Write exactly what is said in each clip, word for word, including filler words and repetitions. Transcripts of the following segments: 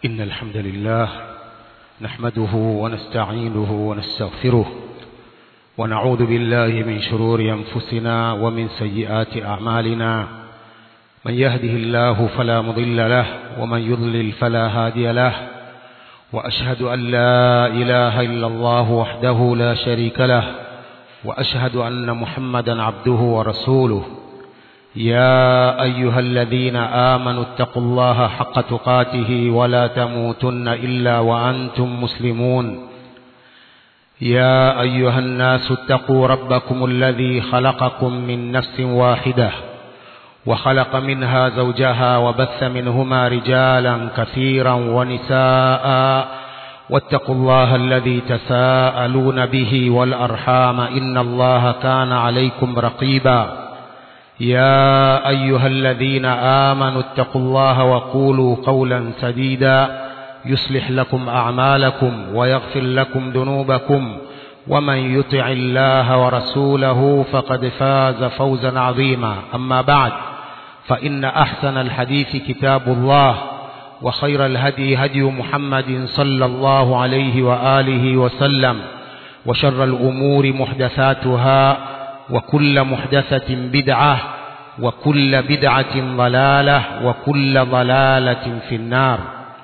إن الحمد لله نحمده ونستعينه ونستغفره ونعوذ بالله من شرور أنفسنا ومن سيئات أعمالنا. من يهده الله فلا مضل له ومن يضلل فلا هادي له، وأشهد أن لا إله إلا الله وحده لا شريك له، وأشهد أن محمدا عبده ورسوله. يا أيها الذين آمنوا اتقوا الله حق تقاته ولا تموتن إلا وأنتم مسلمون. يا أيها الناس اتقوا ربكم الذي خلقكم من نفس واحدة وخلق منها زوجها وبث منهما رجالا كثيرا ونساء، واتقوا الله الذي تساءلون به والأرحام إن الله كان عليكم رقيبا. يا أيها الذين آمنوا اتقوا الله وقولوا قولا سديدا يصلح لكم أعمالكم ويغفر لكم ذنوبكم، ومن يطع الله ورسوله فقد فاز فوزا عظيما. أما بعد، فإن أحسن الحديث كتاب الله، وخير الهدي هدي محمد صلى الله عليه وآله وسلم، وشر الأمور محدثاتها، وكل محدثة بدعة، وكل بدعة ضلالة، وكل ضلالة في النار.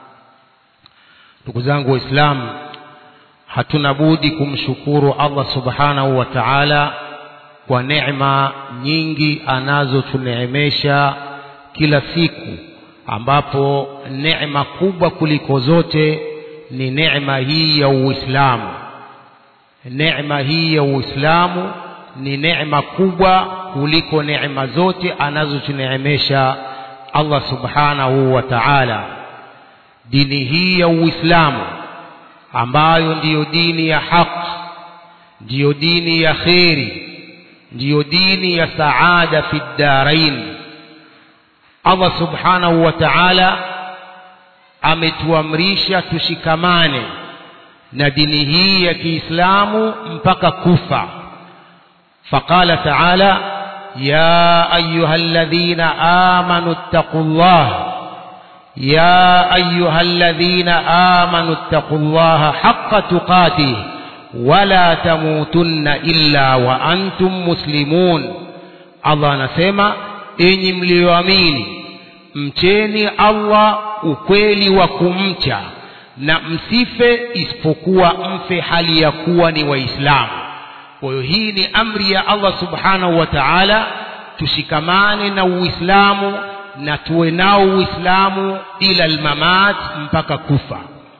Ndugu zangu Waislamu, hatuna budi kumshukuru Allah subhanahu wa ta'ala kwa neema nyingi anazotuneemesha kila siku, ambapo neema kubwa kuliko zote ni neema hii ya Uislamu. Neema hii ya Uislamu ni neema kubwa kuliko neema zote anazotuneemesha Allah subhanahu wa ta'ala. Dini hii ya Uislamu ambayo ndiyo dini ya haki, ndiyo dini ya khairi, ndiyo dini ya saada fi darain. Allah subhanahu wa ta'ala ametuamrisha tushikamane na dini hii ya Kiislamu mpaka kufa. فقال تعالى: يا أيها الذين آمنوا اتقوا الله يا أيها الذين آمنوا اتقوا الله حق تقاته ولا تموتن إلا وأنتم مسلمون. Allah anasema, enyi mlioamini, mcheni Allah ukweli wa kumcha, na msife isipokuwa mfe hali ya kuwa ni Waislamu. Kwa hiyo hii ni amri ya Allah subhanahu wa ta'ala, tushikamane na Uislamu na tuwe nao Uislamu ila almamat, mpaka kufa.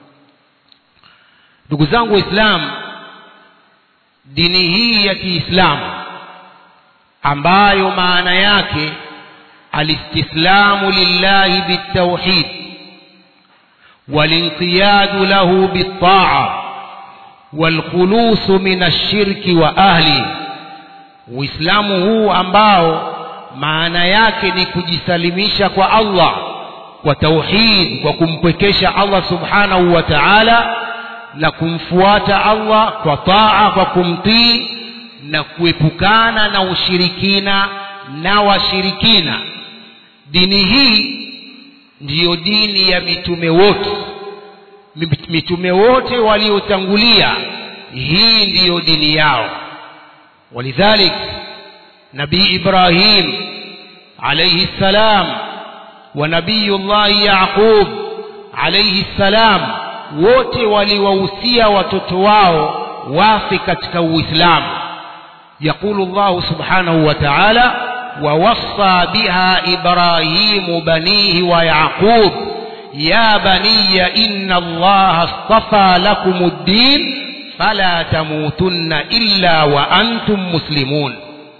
Ndugu zangu Waislamu, dini hii ya Kiislamu ambayo maana yake alistislamu lillahi bitawhid walinqiyadu lahu bitta'a والخلوص من الشرك وأهله. Uislamu huu ambao maana yake ni kujisalimisha kwa Allah kwa tauhid, kwa kumpwekesha Allah subhanahu wa ta'ala na kumfuata Allah kwa taa, kwa kumtii na kuepukana na ushirikina na washirikina. Dini hii ndiyo dini ya mitume wote. Mitume wote waliotangulia, hii ndiyo dini yao. Walidhalik Nabii Ibrahim alayhi salam wa Nabiyullah Yaqub alayhi salam, wote waliwahusia watoto wao wafe katika Uislamu. Yaqulu Allah subhanahu wa ta'ala: wa wassa biha Ibrahim banihi wa Yaqub يا بني إن الله اصطفى لكم الدين فلا تموتن إلا وأنتم مسلمون.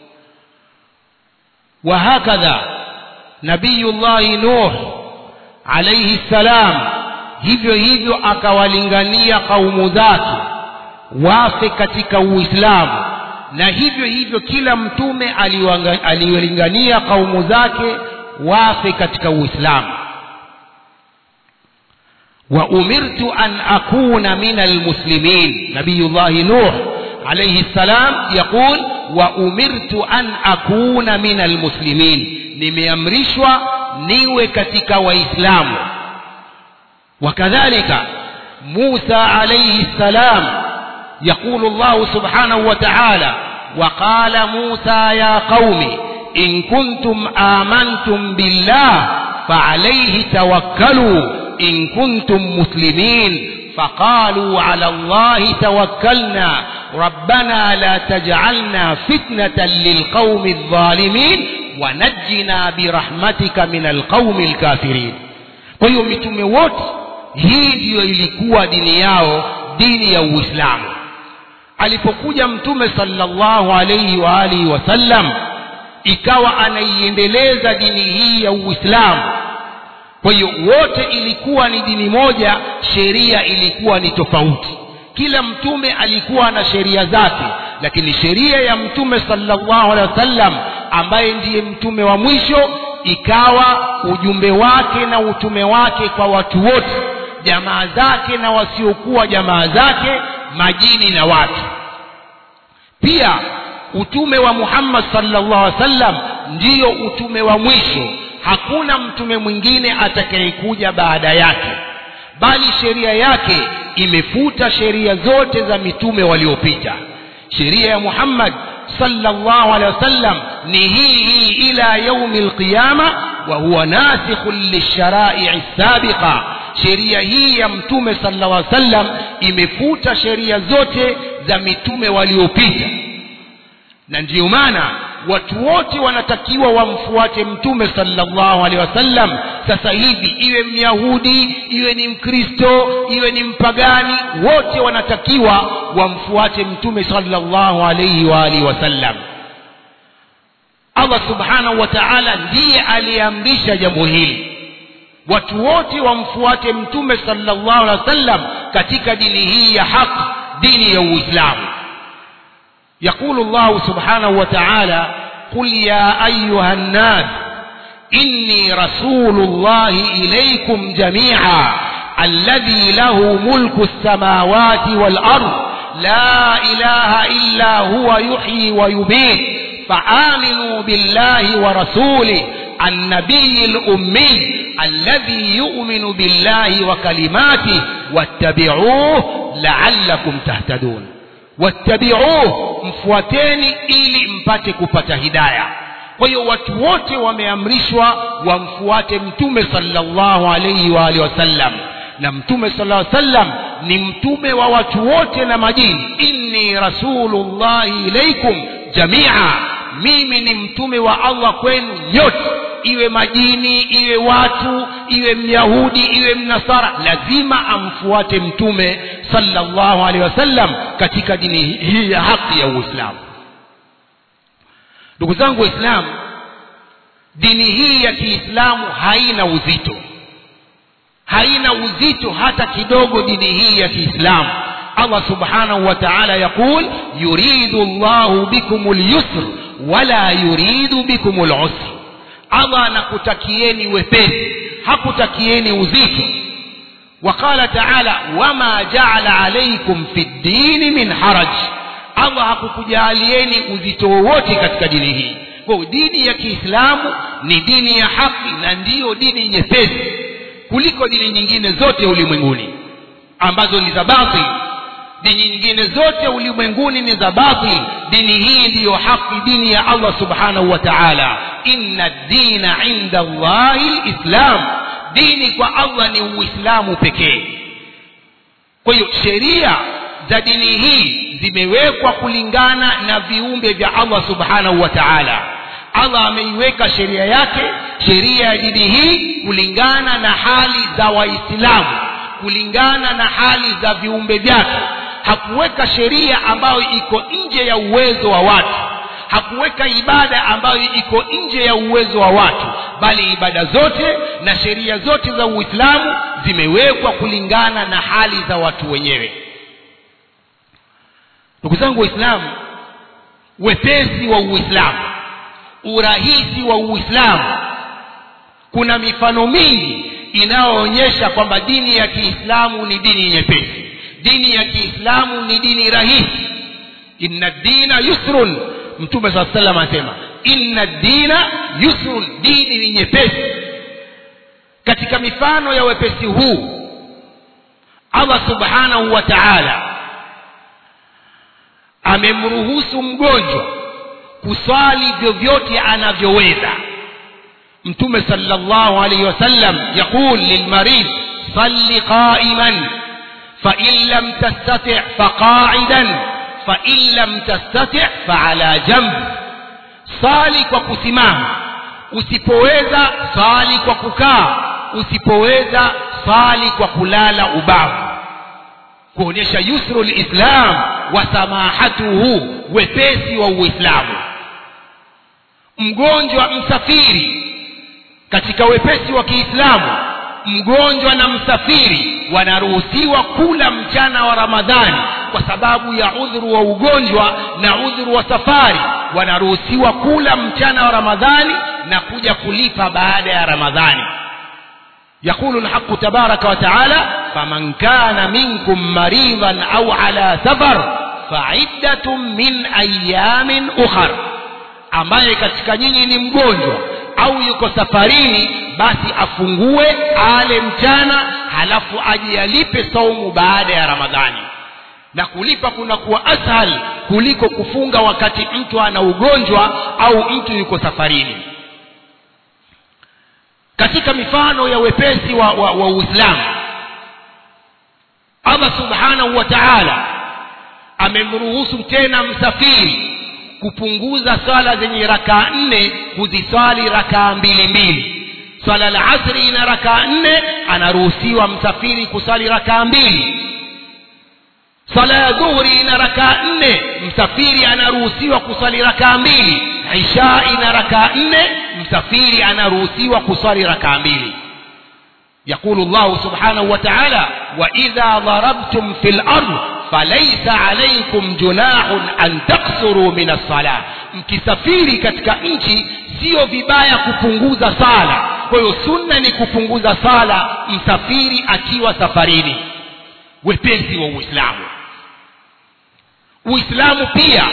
وهكذا نبي الله نوح عليه السلام hivyo hivyo akawalingania kaumu zake wafe katika Uislamu, na hivyo hivyo kila mtume aliwalingania kaumu zake wafe katika Uislamu. وأمرت أن أكون من المسلمين. نبي الله نوح عليه السلام يقول: وأمرت أن أكون من المسلمين. nimeamrishwa niwe katika Waislamu. وكذلك موسى عليه السلام يقول الله سبحانه وتعالى وقال موسى يا قوم إن كنتم آمنتم بالله فعليه توكلوا إن كنتم مسلمين فقالوا على الله توكلنا ربنا لا تجعلنا فتنة للقوم الظالمين ونجنا برحمتك من القوم الكافرين. Kwa hiyo mitume wote hii ndiyo ilikuwa dini yao, dini ya Uislamu. Alipokuja mtume sallallahu alayhi wa alihi wasallam ikawa anaiendeleza dini hii ya Uislamu. Kwa hiyo wote ilikuwa ni dini moja, sheria ilikuwa ni tofauti. Kila mtume alikuwa na sheria zake, lakini sheria ya mtume sallallahu alaihi wasallam ambaye ndiye mtume wa mwisho ikawa ujumbe wake na utume wake kwa watu wote, jamaa zake na wasiokuwa jamaa zake, majini na watu. Pia utume wa Muhammad sallallahu alaihi wasallam ndio utume wa mwisho. Hakuna mtume mwingine atakayekuja baada yake, bali sheria yake imefuta sheria zote za mitume waliopita. Sheria ya Muhammad sallallahu alaihi wasallam ni hii hii ila yaumil qiyama wa huwa nasikhun lishara'i sabiqa. Sheria hii ya mtume sallallahu alaihi wasallam imefuta sheria zote za mitume waliopita, na ndiyo maana watu wote wanatakiwa wamfuate mtume sallallahu alaihi wasallam. Sasa hivi iwe Myahudi, iwe ni Mkristo, iwe ni mpagani, wote wanatakiwa wamfuate mtume sallallahu alaihi wa alihi wasallam. Allah subhanahu wa ta'ala ndiye aliamrisha jambo hili, watu wote wamfuate mtume sallallahu alaihi wasallam katika dini hii ya haki, dini ya Uislamu. يقول الله سبحانه وتعالى قل يا أيها الناس إني رسول الله إليكم جميعا الذي له ملك السماوات والأرض لا إله إلا هو يحيي ويميت فآمنوا بالله ورسوله النبي الأمي الذي يؤمن بالله وكلماته واتبعوه لعلكم تهتدون. wattabi'uhu, mfuateni ili mpate kupata hidayah. Kwa hiyo watu wote wameamrishwa wamfuate mtume sallallahu alayhi wa alihi wasallam, na mtume sallallahu alayhi wasallam ni mtume wa watu wote na majini. Inni rasulullahi ilaykum jami'a, mimi ni mtume wa Allah kwenu nyote, iwe majini, iwe watu, iwe Myahudi, iwe Mnasara, lazima amfuate mtume sallallahu alaihi wasallam katika dini hii ya haki ya Uislamu. Ndugu zangu Waislamu, dini hii ya Kiislamu haina uzito, haina uzito hata kidogo. Dini hii ya Kiislamu, Allah subhanahu wa ta'ala yakul yuridu Allahu bikumul yusr wala yuridu bikumul usr. Allah anakutakieni wepesi, hakutakieni uzito. Wakala ta'ala wama ja'ala alaykum fi ddini min haraj, Allah hakukujalieni uzito wowote katika dini hii. Kwa dini ya Kiislamu ni dini ya haki na ndiyo dini nyepesi kuliko dini nyingine zote ulimwenguni ambazo ni za batil. Dini nyingine zote ulimwenguni ni za batil, dini hii ndiyo haki, dini ya Allah subhanahu wa ta'ala. Inna ad-dina 'inda Allahi al-Islam, dini kwa Allah ni Uislamu pekee. Kwa hiyo sheria za dini hii zimewekwa kulingana na viumbe vya Allah subhanahu wa ta'ala. Allah ameiweka sheria yake, sheria ya dini hii kulingana na hali za Waislamu, kulingana na hali za viumbe vyake. Hakuweka sheria ambayo iko nje ya uwezo wa watu, hakuweka ibada ambayo iko nje ya uwezo wa watu, bali ibada zote na sheria zote za Uislamu zimewekwa kulingana na hali za watu wenyewe. Ndugu zangu Waislamu, wepesi wa Uislamu, urahisi wa Uislamu, kuna mifano mingi inayoonyesha kwamba dini ya Kiislamu ni dini nyepesi, dini ya Kiislamu ni dini rahisi. Inna ad-dina yusrun, Mtume sallallahu alayhi wasallam anasema inna ad-dina yusrun, dini ni nyepesi. Katika mifano ya wepesi huu Allah subhanahu wa ta'ala amemruhusu mgonjwa kuswali vyovyote anavyoweza. Mtume sallallahu alayhi wasallam yakul lilmarid salli qa'iman fa in lam tastati' fa qa'idan fa in lam tastati' fa ala jamb. Sali kwa kusimama, usipoweza sali kwa kukaa, usipoweza sali kwa kulala ubavu, kuonyesha yusrul islam wa samahatuhu, wepesi wa Uislamu. Mgonjwa msafiri, katika wepesi wa Kiislamu, mgonjwa na msafiri wanaruhusiwa kula mchana wa Ramadhani kwa sababu ya udhuru wa ugonjwa na udhuru wa safari. Wanaruhusiwa kula mchana wa Ramadhani na kuja kulipa baada ya Ramadhani. يقول الحق تبارك وتعالى فمن كان منكم مريضا أو على سفر فعدة من أيام أخر. ambaye katika nyinyi ni mgonjwa au yuko safarini, basi afungue ale mchana halafu aje alipe saumu baada ya Ramadhani. Na kulipa kuna kuwa ashal kuliko kufunga wakati mtu ana ugonjwa au mtu yuko safarini. Katika mifano ya wepesi wa, wa, wa Uislamu, Allah subhanahu wa ta'ala amemruhusu tena msafiri kupunguza swala zenye rakaa nne kuziswali rakaa mbili mbili. Swala la asri ina rakaa nne, anaruhusiwa msafiri kusali rakaa mbili. Swala ya dhuhuri ina rakaa nne, msafiri anaruhusiwa kusali rakaa mbili. Isha ina rakaa nne, msafiri anaruhusiwa kusali rakaa mbili. يقول الله سبحانه وتعالى وإذا ضربتم في الأرض فليس عليكم جناح أن تقصروا من الصلاة. mkisafiri katika nchi sio vibaya kupunguza sala. Kwa hiyo sunna ni kupunguza sala msafiri akiwa safarini. Wepesi wa Uislamu. Uislamu pia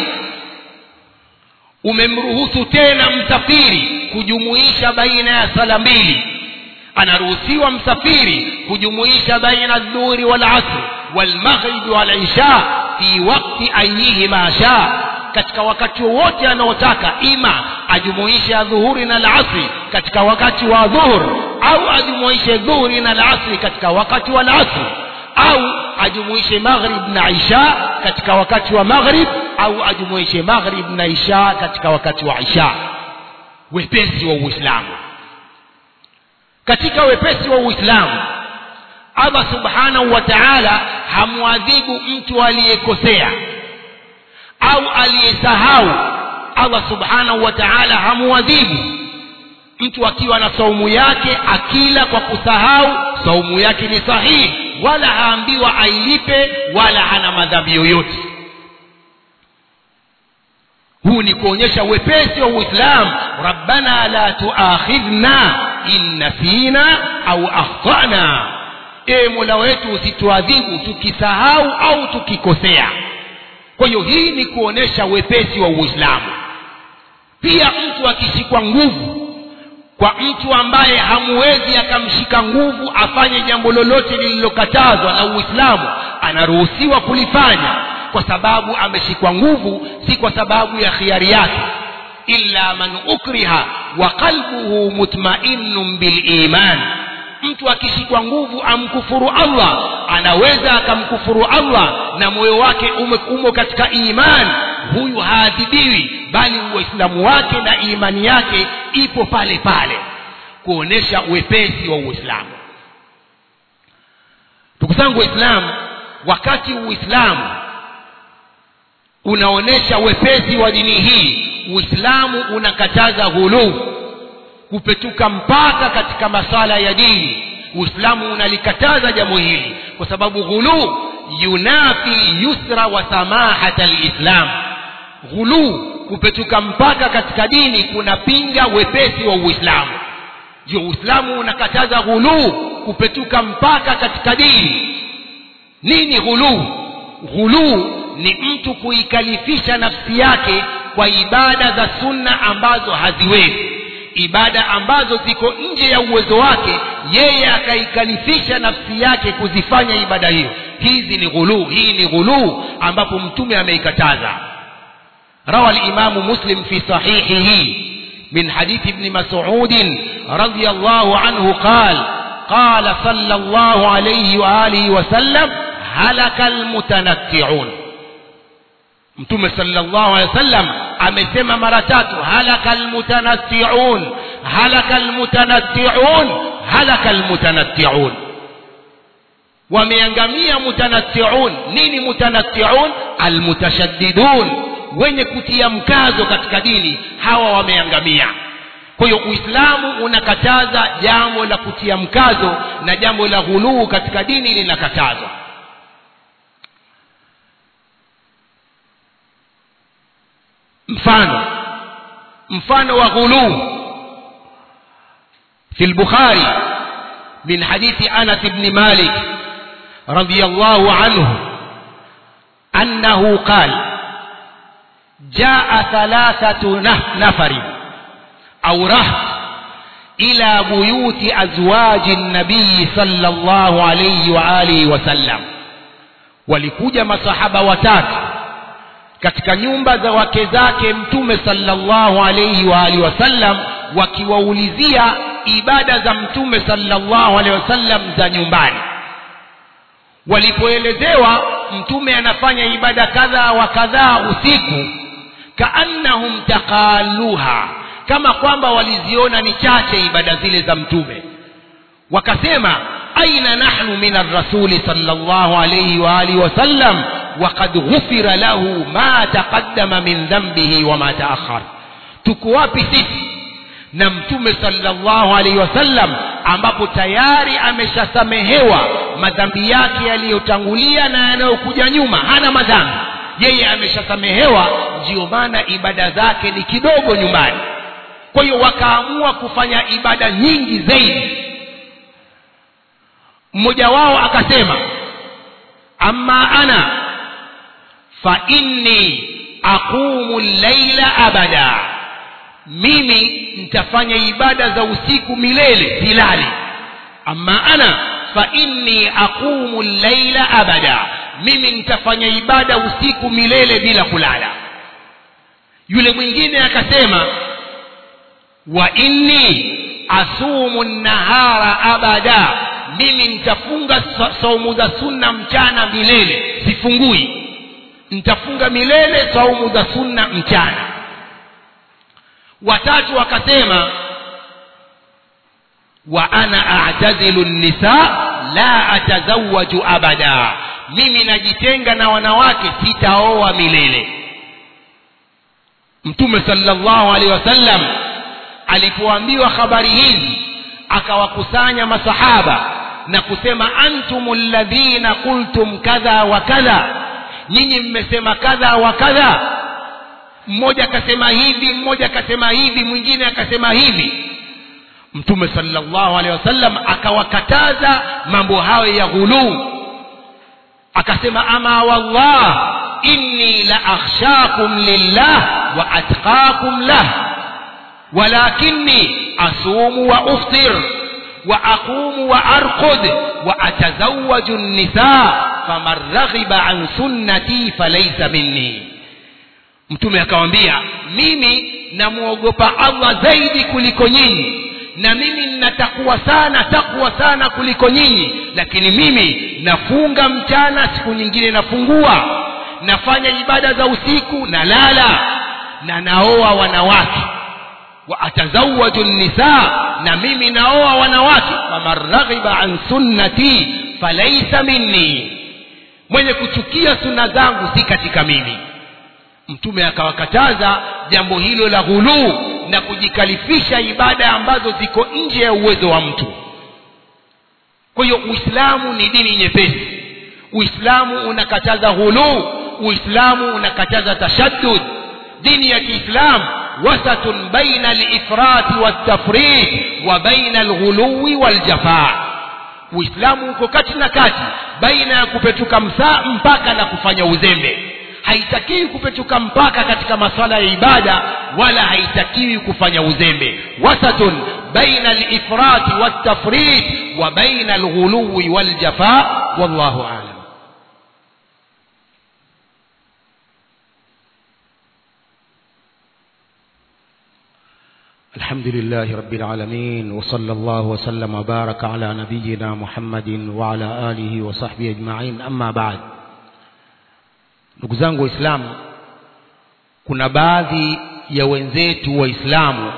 umemruhusu tena msafiri kujumuisha baina ya sala mbili. Anaruhusiwa msafiri kujumuisha baina adh-dhuhri wal asr wal maghrib wal isha fi waqti ayyihima sha, katika wakati wote anaotaka, ima ajumuishe adhuhuri na al-asri katika wakati wa dhuhur, au ajumuishe dhuhuri na al-asri katika wakati wa al-asr, au ajumuishe maghrib na isha katika wakati wa maghrib, au ajumuishe maghrib na isha katika wakati wa isha. Wepesi wa Uislamu. Katika wepesi wa Uislamu, Allah subhanahu wa ta'ala hamwadhibu mtu aliyekosea au aliyesahau. Allah subhanahu wa ta'ala hamwadhibu mtu akiwa na saumu yake akila kwa kusahau, saumu yake ni sahihi, wala haambiwa ailipe, wala hana madhambi yoyote. Huu ni kuonyesha wepesi wa Uislamu. Rabbana la tuakhidhna in nasina au akhtana, e Mola wetu usituadhibu tukisahau au tukikosea. Kwa hiyo hii ni kuonesha wepesi wa Uislamu. Pia mtu akishikwa nguvu, kwa mtu ambaye hamuwezi akamshika nguvu afanye jambo lolote lililokatazwa na Uislamu, anaruhusiwa kulifanya kwa sababu ameshikwa nguvu, si kwa sababu ya khiari yake. Illa man ukriha wa qalbuhu mutma'innun bil iman. Mtu akishikwa nguvu amkufuru Allah, anaweza akamkufuru Allah na moyo wake umo katika iman, huyu haadhibiwi, bali Uislamu wake na imani yake ipo pale pale, kuonesha wepesi wa Uislamu. Ndugu zangu Waislamu, wakati Uislamu unaonesha wepesi wa dini hii, Uislamu unakataza ghulu, kupetuka mpaka katika masala ya dini. Uislamu unalikataza jambo hili kwa sababu ghulu yunafi yusra wa samahata alislam. Ghulu, kupetuka mpaka katika dini, kunapinga wepesi wa Uislamu. Je, Uislamu unakataza ghulu, kupetuka mpaka katika dini. Nini ghulu? Ghulu ni mtu kuikalifisha nafsi yake kwa ibada za sunna ambazo haziwezi, ibada ambazo ziko nje ya uwezo wake, yeye akaikalifisha nafsi yake kuzifanya ibada hiyo. Hizi ni ghulu, hii ni ghulu ambapo mtume ameikataza. Rawa al-Imam Muslim fi sahihihi min hadith ibn Mas'ud radiyallahu anhu qala qala sallallahu alayhi wa alihi wa sallam halaka al-mutanatti'un. Mtume sallallahu alayhi wasallam amesema mara tatu halaka al-mutanatti'un, halaka al-mutanatti'un, halaka al-mutanatti'un. Wameangamia mutanatti'un. Nini mutanatti'un? Al-mutashaddidun, wenye kutia mkazo katika dini, hawa wameangamia. Kwa hiyo Uislamu unakataza jambo la kutia mkazo na jambo la ghuluu katika dini linakatazwa. mfano mfano wa ghuluu في البخاري من حديث أنس بن مالك رضي الله عنه أنه قال جاء ثلاثة نفر أو رهط إلى بيوت أزواج النبي صلى الله عليه وآله وسلم. walikuja masahaba watatu katika nyumba za wake zake mtume sallallahu alayhi wa alihi wasallam, wakiwaulizia ibada za mtume sallallahu alayhi wasallam za nyumbani. Walipoelezewa mtume anafanya ibada kadha wa kadha usiku, kaannahum taqaluha, kama kwamba waliziona ni chache ibada zile za mtume. Wakasema aina nahnu min ar-rasuli sallallahu alayhi wa alihi wasallam وقد غفر له ما تقدم من ذنبه وما تأخر. tuko wapi sisi na mtume sallallahu alayhi wasallam ambapo tayari ameshasamehewa madhambi yake yaliyotangulia na yanayokuja nyuma? Hana madhambi, yeye ameshasamehewa, ndio maana ibada zake ni kidogo nyumbani. Kwa hiyo wakaamua kufanya ibada nyingi zaidi. Mmoja wao akasema amma ana fa inni aqumu al-layla abada, mimi nitafanya ibada za usiku milele silali. Amma ana fa inni aqumu al-layla abada, mimi nitafanya ibada usiku milele bila kulala. Yule mwingine akasema wa inni asumu an-nahara abada, mimi nitafunga saumu za sunna mchana milele, sifungui, nitafunga milele saumu za sunna mchana. Watatu wakasema wa ana a'tazilu an-nisa la atazawwaju abada, mimi najitenga na wanawake, sitaoa milele. Mtume sallallahu alaihi wasallam alipoambiwa habari hizi akawakusanya masahaba na kusema antumul ladhina qultum kadha wa kadha, nyinyi mmesema kadha wa kadha. Mmoja akasema hivi, mmoja akasema hivi, mwingine akasema hivi. Mtume sallallahu alaihi wasallam akawakataza mambo hayo ya ghuluu, akasema ama wallah inni la akhshakum lillah wa atqakum lah walakinni asumu wa uftir wa aqumu wa arqud wa atazawwaju an-nisaa faman raghiba an sunnati falaysa minni. Mtume akamwambia mimi namuogopa Allah zaidi kuliko nyinyi, na mimi ninatakwa sana takwa sana kuliko nyinyi, lakini mimi nafunga mchana, siku nyingine nafungua, nafanya ibada za usiku na lala, na naoa wanawake. Wa atazawwaju an-nisaa, na mimi naoa wanawake. faman raghiba an sunnati falaysa minni, mwenye kuchukia sunna zangu si katika mimi. Mtume akawakataza jambo hilo la ghuluu na kujikalifisha ibada ambazo ziko nje ya uwezo wa mtu. Kwa hiyo Uislamu ni dini nyepesi. Uislamu unakataza ghuluu, Uislamu unakataza tashaddud. Dini ya Kiislamu wasatun baina al-ifrat wat-tafrit wa baina al-ghuluwi wal-jafaa. Uislamu uko kati na kati baina ya kupetuka msaa mpaka na kufanya uzembe. Haitakiwi kupetuka mpaka katika masuala ya ibada, wala haitakiwi kufanya uzembe. Wasatun بين الإفراط والتفريط وبين الغلو والجفاء والله أعلم. الحمد لله رب العالمين وصلى الله وسلم وبارك على نبينا محمد وعلى آله وصحبه أجمعين. أما بعد, ndugu zangu Waislamu, kuna baadhi ya wenzetu Waislamu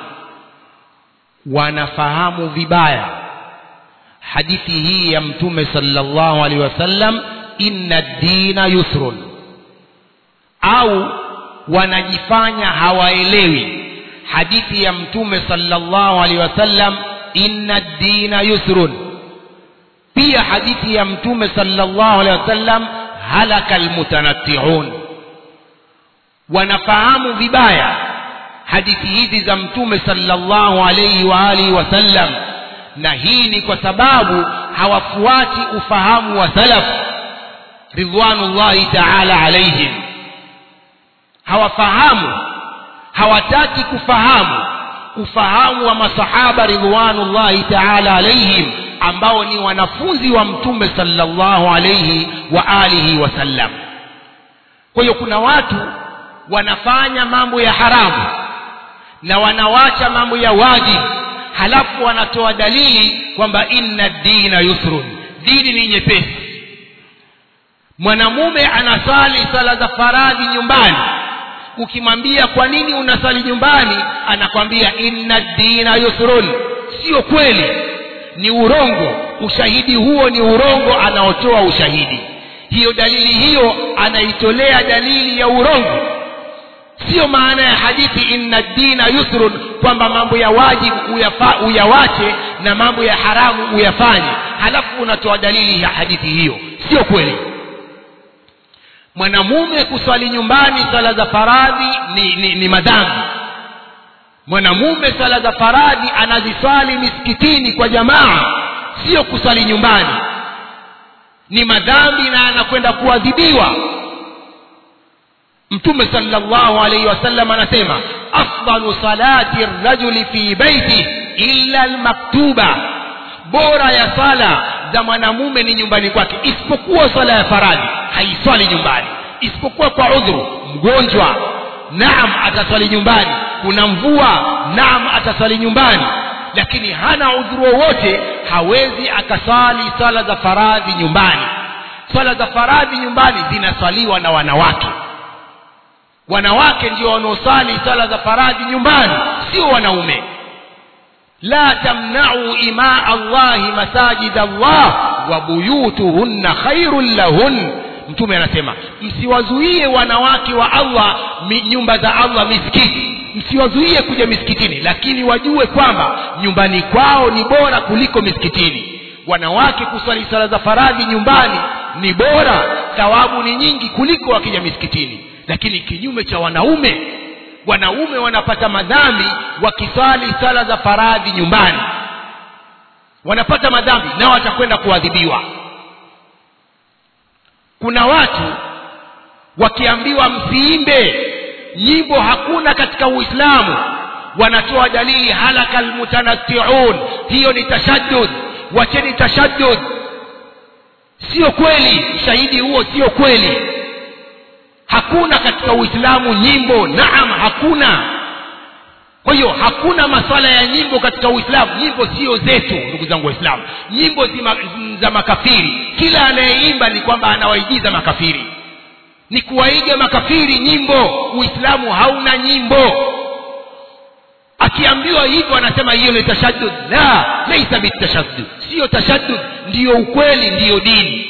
wanafahamu vibaya hadithi hii ya Mtume sallallahu alaihi wasallam, inna ad-dina yusrun, au wanajifanya hawaelewi hadithi ya Mtume sallallahu alaihi wasallam, inna ad-dina yusrun. Pia hadithi ya Mtume sallallahu alaihi wasallam, halaka almutanatti'un. Wanafahamu vibaya hadithi hizi za Mtume sallallahu alaihi wa alihi wasallam, na hii ni kwa sababu hawafuati ufahamu wa salaf ridwanullahi ta'ala alaihim. Hawafahamu, hawataki kufahamu ufahamu wa masahaba ridwanullahi ta'ala alaihim, ambao ni wanafunzi wa Mtume sallallahu alaihi wa alihi wasallam. Kwa hiyo kuna watu wanafanya mambo ya haramu na wanawacha mambo ya wajibu, halafu wanatoa dalili kwamba inna ad-dina yusrun, dini ni nyepesi. Mwanamume anasali sala za faradhi nyumbani, ukimwambia kwa nini unasali nyumbani, anakwambia inna ad-dina yusrun. Sio kweli, ni urongo. Ushahidi huo ni urongo, anaotoa ushahidi. Hiyo dalili hiyo anaitolea dalili ya urongo. Sio maana ya hadithi inna ad-dina yusrun kwamba mambo ya wajibu uyawache na mambo ya haramu uyafanye, halafu unatoa dalili ya hadithi hiyo. Sio kweli. Mwanamume kuswali nyumbani sala za faradhi ni, ni, ni madhambi. Mwanamume sala za faradhi anazisali misikitini kwa jamaa, sio kusali nyumbani. Ni madhambi na anakwenda kuadhibiwa. Mtume sallallahu alayhi wasallam anasema, afdalu salati ar-rajuli fi baiti illa al-maktuba, bora ya sala za mwanamume ni nyumbani kwake, isipokuwa sala ya faradhi haiswali nyumbani, isipokuwa kwa udhuru. Mgonjwa, naam ataswali nyumbani. Kuna mvua, naam ataswali nyumbani. Lakini hana udhuru wowote, hawezi akasali sala za faradhi nyumbani. Sala za faradhi nyumbani zinaswaliwa na wanawake. Wanawake ndio wanaosali sala za faradhi nyumbani, sio wanaume. La tamna'u ima Allahi masajid Allah wa buyutuhunna khairul lahun. Mtume anasema, msiwazuie wanawake wa Allah nyumba za Allah misikiti. Msiwazuie kuja misikitini, lakini wajue kwamba nyumbani kwao ni bora kuliko misikitini. Wanawake kusali sala za faradhi nyumbani ni bora, thawabu ni nyingi kuliko wakija misikitini. Lakini kinyume cha wanaume, wanaume wanapata madhambi wakisali sala za faradhi nyumbani. Wanapata madhambi na watakwenda kuadhibiwa. Kuna watu wakiambiwa msiimbe nyimbo, hakuna katika Uislamu, wanatoa dalili halakal mutanatti'un, hiyo ni tashaddud, wacheni tashaddud. Sio kweli, shahidi huo sio kweli. Hakuna katika Uislamu nyimbo, naam hakuna. Kwa hiyo hakuna maswala ya nyimbo katika Uislamu. Nyimbo sio zetu ndugu zangu Waislamu, nyimbo zima, za makafiri. Kila anayeimba ni kwamba anawaigiza makafiri, ni kuwaiga makafiri nyimbo. Uislamu hauna nyimbo. Akiambiwa hivyo anasema hiyo ni tashaddud. La, laisa bitashaddud, sio tashaddud, ndiyo ukweli, ndiyo dini.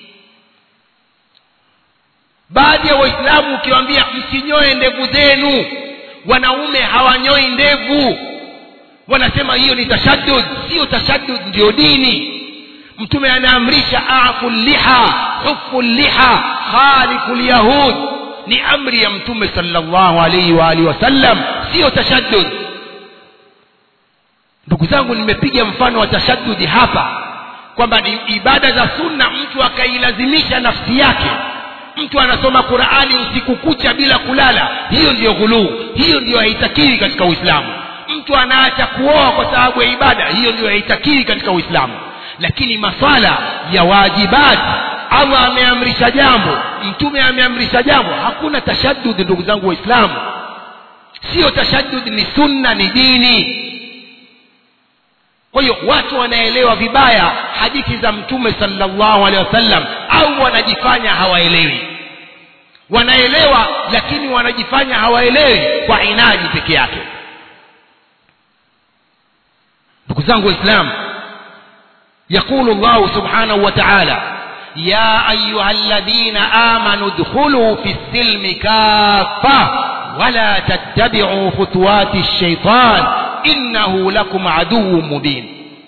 Baadhi ya Waislamu ukiwaambia msinyoe ndevu zenu, wanaume hawanyoi ndevu, wanasema hiyo ni tashaddud. Sio tashaddud, ndiyo dini. Mtume anaamrisha a'ful liha, huful liha, khaliful yahud. Ni amri ya Mtume sallallahu alaihi wa alihi wasallam, sio tashaddud. Ndugu zangu, nimepiga mfano wa tashaddudi hapa kwamba ni ibada za sunna mtu akailazimisha nafsi yake. Mtu anasoma Qur'ani usiku kucha bila kulala, hiyo ndiyo ghuluu, hiyo ndiyo haitakiwi katika Uislamu. Mtu mtu anaacha kuoa kwa sababu ya ibada, hiyo ndio haitakii katika Uislamu. Lakini masala ya wajibat, Allah ameamrisha jambo, mtume ameamrisha jambo, hakuna tashaddud ndugu zangu Waislamu. Sio tashaddud, ni sunna, ni dini. Kwa hiyo watu wanaelewa vibaya hadithi za mtume sallallahu alaihi wasallam, au wanajifanya hawaelewi. Wanaelewa lakini wanajifanya hawaelewi kwa inaji peke yake. ndugu zangu Waislamu, يقول الله سبحانه وتعالى: يا أيها الذين آمنوا ادخلوا في السلم كافة ولا تتبعوا خطوات الشيطان إنه لكم عدو مبين.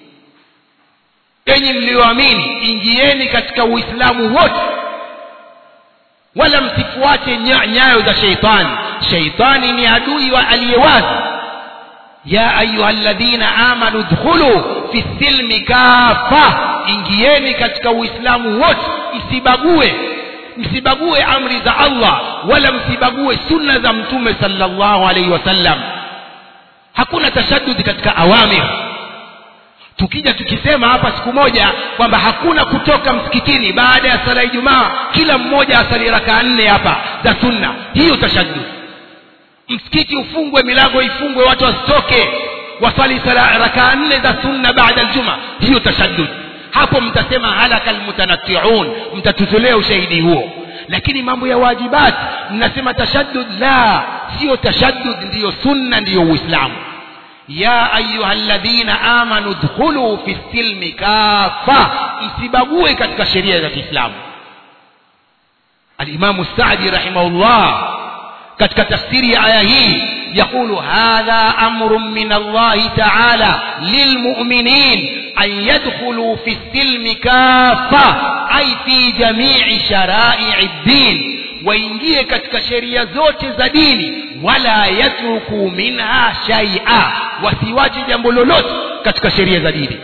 enyi mlioamini, ingieni katika Uislamu wote, wala msifuate nyayo za sheitani. Sheitani ni adui wa aliyewazi. ya ayyuhalladhina amanu udkhulu fi silmi kafa, ingieni katika Uislamu wote, msibague msibague amri za Allah wala msibague sunna za mtume sallallahu alaihi wasallam. Hakuna tashaddud katika awamir. Tukija tukisema hapa siku moja kwamba hakuna kutoka msikitini baada ya sala ya Ijumaa, kila mmoja asali raka nne hapa za sunna, hiyo tashaddud. Msikiti ufungwe, milango ifungwe, watu wasitoke, wasali sala raka nne za sunna baada ya Ijumaa, hiyo tashaddud. Hapo mtasema halakal mutanatti'un, mtatutolea ushahidi huo. Lakini mambo ya wajibat mnasema tashaddud. La, sio tashaddud, ndiyo sunna, ndiyo Uislamu. ya ayyuhalladhina amanu udkhulu fi silmi kafa, msibague katika sheria za Kiislamu. Al-Imam Sa'di rahimahullah katika tafsiri ya aya hii yakulu: hadha amrun min Allah ta'ala lilmu'minin an yadkhulu fi silmi kafa, ay fi jami'i shara'i ad-din, waingie katika sheria zote za dini, wala yatruku minha shay'a, wasiwache jambo lolote katika sheria za dini.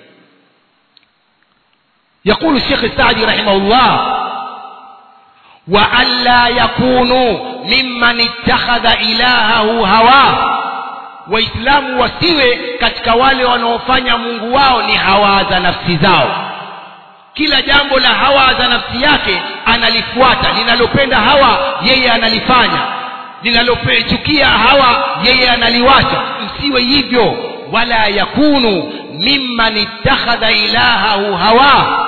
يقول الشيخ السعدي رحمه الله: وألا يكونوا ممن اتخذ إلهه هواه, waislamu wasiwe katika wale wanaofanya mungu wao ni hawa za nafsi zao. Kila jambo la hawa za nafsi yake analifuata, linalopenda hawa yeye analifanya, linalochukia hawa yeye analiwacha. Msiwe hivyo. wala yakunu mimman ittakhadha ilahahu hawa,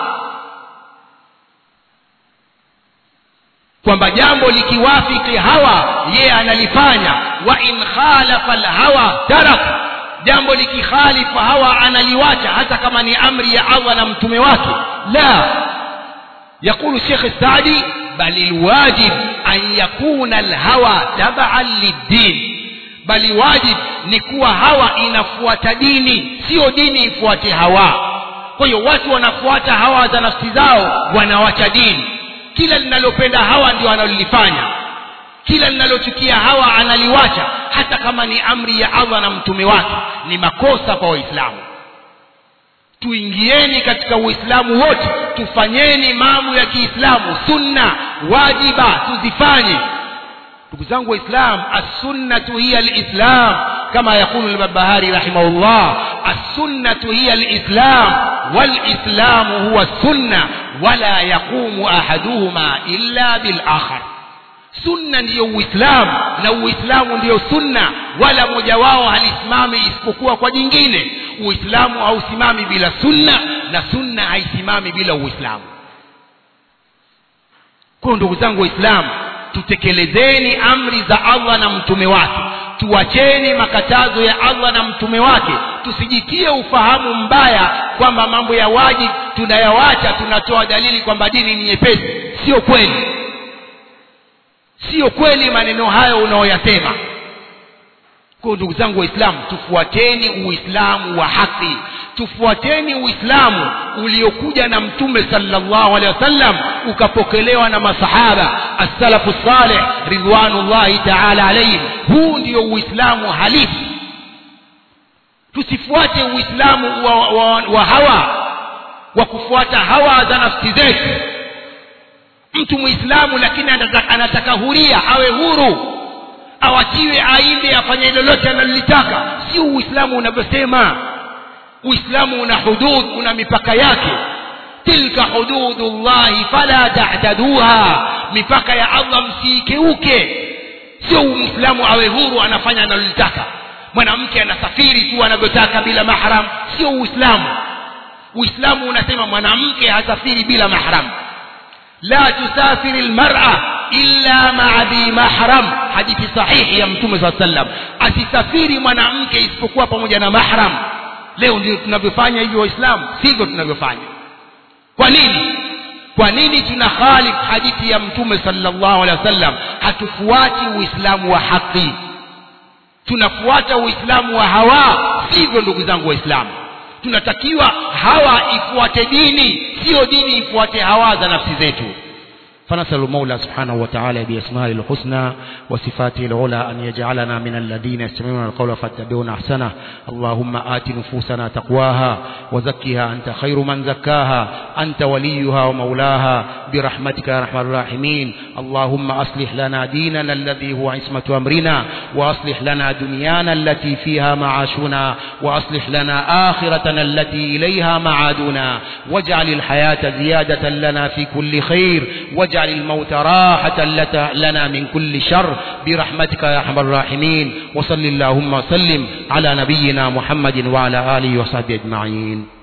kwamba jambo likiwafiki hawa yeye analifanya. wa in khalafa alhawa tarak, jambo likikhalifa hawa analiwacha, hata kama ni amri ya Allah na mtume wake. la yakulu Sheikh Saadi: bali alwajib an yakuna alhawa tab'an lid-din, bali wajib ni kuwa hawa inafuata dini, sio dini ifuate hawa. Kwa hiyo watu wanafuata hawa za nafsi zao, wanawacha dini. Kila linalopenda hawa ndio analolifanya, kila linalochukia hawa analiwacha, hata kama ni amri ya Allah na mtume wake. Ni makosa kwa Waislamu. Tuingieni katika Uislamu wote, tufanyeni mambo ya Kiislamu, sunna wajiba tuzifanye. ndugu zangu Waislamu, as-sunnatu hiya al-islam, kama yakulu al-Barbahari rahimahullah: as-sunnatu hiya al-islam wal-islamu huwa as-sunnah wala yaqumu ahaduhuma illa bil-akhar. Sunna ndiyo Uislamu na Uislamu ndiyo sunna, wala moja wao halisimami isipokuwa kwa jingine. Uislamu hausimami bila sunna na sunna haisimami bila Uislamu. Kwa ndugu zangu Waislamu, tutekelezeni amri za Allah na mtume wake, tuacheni makatazo ya Allah na mtume wake. Tusijitie ufahamu mbaya kwamba mambo ya wajibu tunayawacha, tunatoa dalili kwamba dini ni nyepesi. Sio kweli, sio kweli maneno hayo unaoyasema. Kwa ndugu zangu Waislamu, tufuateni Uislamu wa haki, tufuateni Uislamu uliokuja na mtume sallallahu alaihi wasallam, ukapokelewa na masahaba as-salafu salih ridwanullahi ta'ala alayhim. Huu ndio Uislamu halisi. Tusifuate Uislamu wa, wa, wa hawa, wa kufuata hawa za nafsi zetu. Mtu Muislamu lakini anataka, anataka huria, awe huru, awachiwe ainde afanye lolote analolitaka. sio Uislamu unavyosema. Uislamu una hudud, una mipaka yake. Tilka hududullahi fala ta'taduha, mipaka ya Allah msikeuke. Sio Muislamu awe huru anafanya analotaka, mwanamke anasafiri tu anavyotaka bila mahram. Sio Uislamu. Uislamu unasema mwanamke hasafiri bila mahram. La tusafiri almar'a illa ma'a dhi mahram, hadithi sahihi ya Mtume sallallahu alaihi wasallam. Asisafiri mwanamke isipokuwa pamoja na mahram. Leo ndio tunavyofanya hivyo Waislamu, sivyo tunavyofanya. Kwa nini? Kwa nini tunakhalif hadithi ya Mtume sallallahu alaihi wasallam? Hatufuati Uislamu wa haki, tunafuata Uislamu wa hawa. Sivyo ndugu zangu Waislamu, tunatakiwa hawa ifuate dini, sio dini ifuate hawa za nafsi zetu. فنسأل المولى سبحانه وتعالى بأسمائه الحسنى وصفاته العلى أن يجعلنا من الذين يستمعون القول فاتبعون أحسنه. اللهم آت نفوسنا تقواها وزكها أنت خير من زكاها، أنت وليها ومولاها برحمتك يا أرحم الراحمين. اللهم أصلح لنا ديننا الذي هو عصمة أمرنا، وأصلح لنا دنيانا التي فيها معاشنا، وأصلح لنا آخرتنا التي إليها معادنا، واجعل الحياة زيادة لنا في كل خير، واجعل الموت راحة لنا من كل شر برحمتك يا أرحم الراحمين. وصل اللهم وسلم على نبينا محمد وعلى آله وصحبه أجمعين.